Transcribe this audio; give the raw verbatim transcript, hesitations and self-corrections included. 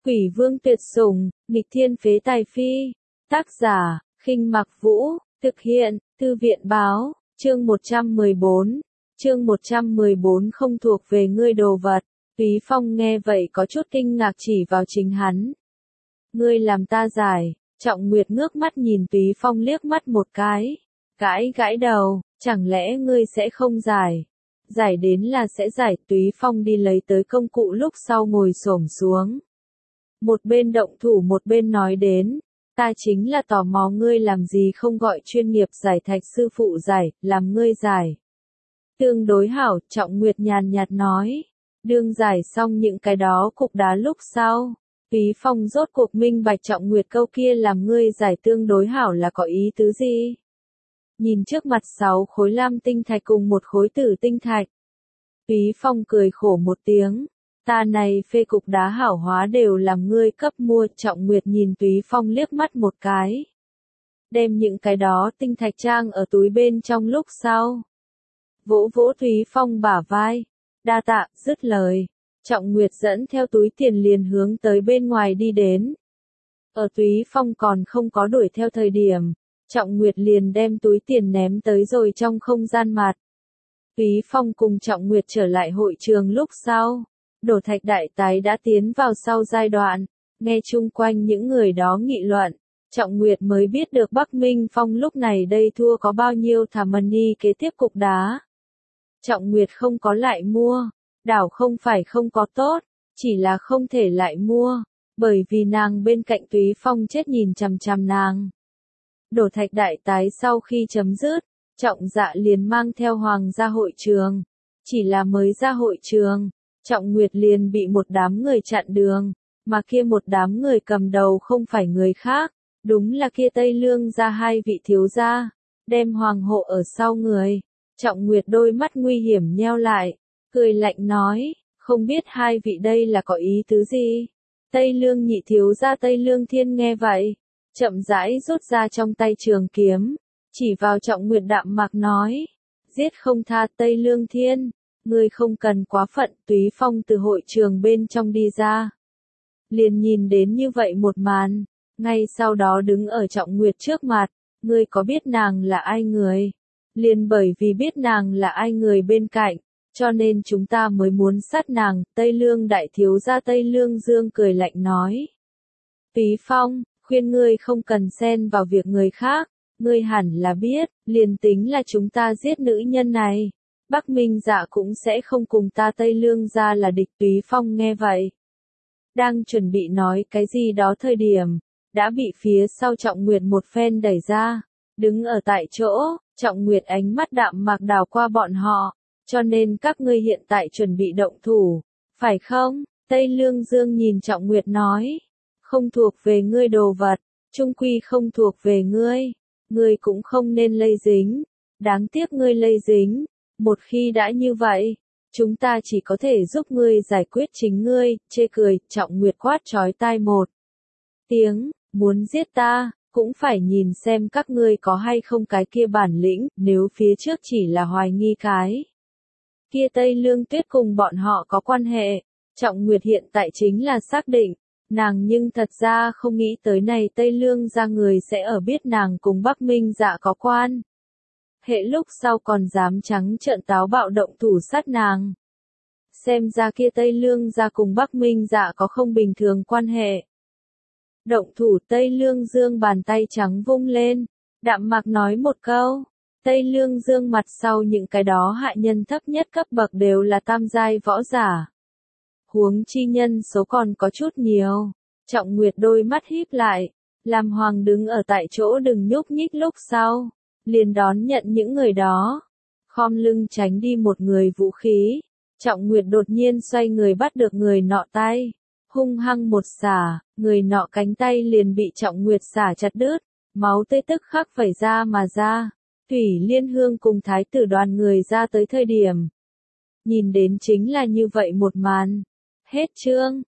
Quỷ vương tuyệt sủng, nghịch thiên phế tài phi. Tác giả, Khinh Mặc Vũ, thực hiện, Thư viện báo, chương một trăm mười bốn. Chương một trăm mười bốn không thuộc về ngươi đồ vật. Túy Phong nghe vậy có chút kinh ngạc chỉ vào chính hắn. Ngươi làm ta giải, Trọng Nguyệt ngước mắt nhìn Túy Phong liếc mắt một cái. Gãi gãi đầu, chẳng lẽ ngươi sẽ không giải? Giải đến là sẽ giải. Túy Phong đi lấy tới công cụ lúc sau ngồi xổm xuống. Một bên động thủ một bên nói đến, ta chính là tò mò ngươi làm gì không gọi chuyên nghiệp giải thạch sư phụ giải, làm ngươi giải. Tương đối hảo, Trọng Nguyệt nhàn nhạt nói, đương giải xong những cái đó cục đá lúc sau. Túy Phong rốt cuộc minh bạch Trọng Nguyệt câu kia làm ngươi giải tương đối hảo là có ý tứ gì? Nhìn trước mặt sáu khối lam tinh thạch cùng một khối tử tinh thạch. Túy Phong cười khổ một tiếng. Ta này phê cục đá hảo hóa đều làm ngươi cấp mua. Trọng Nguyệt nhìn Túy Phong liếc mắt một cái. Đem những cái đó tinh thạch trang ở túi bên trong lúc sau. Vỗ vỗ Túy Phong bả vai. Đa tạ, dứt lời. Trọng Nguyệt dẫn theo túi tiền liền hướng tới bên ngoài đi đến. Ở Túy Phong còn không có đuổi theo thời điểm. Trọng Nguyệt liền đem túi tiền ném tới rồi trong không gian mặt. Túy Phong cùng Trọng Nguyệt trở lại hội trường lúc sau. Đổ thạch đại tái đã tiến vào sau giai đoạn, nghe chung quanh những người đó nghị luận, Trọng Nguyệt mới biết được Bắc Minh Phong lúc này đây thua có bao nhiêu thả money kế tiếp cục đá. Trọng Nguyệt không có lại mua, đảo không phải không có tốt, chỉ là không thể lại mua, bởi vì nàng bên cạnh Túy Phong chết nhìn chằm chằm nàng. Đổ thạch đại tái sau khi chấm dứt, Trọng Dạ liền mang theo Hoàng ra hội trường, chỉ là mới ra hội trường. Trọng Nguyệt liền bị một đám người chặn đường, mà kia một đám người cầm đầu không phải người khác, đúng là kia Tây Lương gia hai vị thiếu gia, đem hoàng hộ ở sau người. Trọng Nguyệt đôi mắt nguy hiểm nheo lại, cười lạnh nói, không biết hai vị đây là có ý tứ gì? Tây Lương nhị thiếu gia Tây Lương Thiên nghe vậy, chậm rãi rút ra trong tay trường kiếm, chỉ vào Trọng Nguyệt đạm mạc nói, giết không tha Tây Lương Thiên. Ngươi không cần quá phận. Túy Phong từ hội trường bên trong đi ra. Liền nhìn đến như vậy một màn. Ngay sau đó đứng ở Trọng Nguyệt trước mặt. Ngươi có biết nàng là ai người? Liền bởi vì biết nàng là ai người bên cạnh. Cho nên chúng ta mới muốn sát nàng. Tây Lương đại thiếu gia Tây Lương Dương cười lạnh nói. Túy Phong, khuyên ngươi không cần xen vào việc người khác. Ngươi hẳn là biết, liền tính là chúng ta giết nữ nhân này. Bắc Minh Dạ cũng sẽ không cùng ta Tây Lương gia là địch. Túy Phong nghe vậy. Đang chuẩn bị nói cái gì đó thời điểm, đã bị phía sau Trọng Nguyệt một phen đẩy ra. Đứng ở tại chỗ, Trọng Nguyệt ánh mắt đạm mạc đảo qua bọn họ. Cho nên các ngươi hiện tại chuẩn bị động thủ, phải không? Tây Lương Dương nhìn Trọng Nguyệt nói. Không thuộc về ngươi đồ vật, chung quy không thuộc về ngươi. Ngươi cũng không nên lây dính. Đáng tiếc ngươi lây dính. Một khi đã như vậy, chúng ta chỉ có thể giúp ngươi giải quyết chính ngươi. Chê cười. Trọng Nguyệt quát chói tai một tiếng, muốn giết ta, cũng phải nhìn xem các ngươi có hay không cái kia bản lĩnh. Nếu phía trước chỉ là hoài nghi cái kia Tây Lương Tuyết cùng bọn họ có quan hệ, Trọng Nguyệt hiện tại chính là xác định. Nàng nhưng thật ra không nghĩ tới này Tây Lương ra người sẽ ở biết nàng cùng Bắc Minh Dạ có quan hệ lúc sau còn dám trắng trợn táo bạo động thủ sát nàng. Xem ra kia Tây Lương ra cùng Bắc Minh Dạ có không bình thường quan hệ. Động thủ. Tây Lương Dương bàn tay trắng vung lên, đạm mạc nói một câu. Tây Lương Dương mặt sau những cái đó hạ nhân thấp nhất cấp bậc đều là tam giai võ giả. Huống chi nhân số còn có chút nhiều. Trọng Nguyệt đôi mắt híp lại, làm Hoàng đứng ở tại chỗ đừng nhúc nhích lúc sau. Liền đón nhận những người đó. Khom lưng tránh đi một người vũ khí. Trọng Nguyệt đột nhiên xoay người bắt được người nọ tay. Hung hăng một xả, người nọ cánh tay liền bị Trọng Nguyệt xả chặt đứt. Máu tươi tức khắc vẩy ra mà ra. Thủy Liên Hương cùng thái tử đoàn người ra tới thời điểm. Nhìn đến chính là như vậy một màn. Hết chương.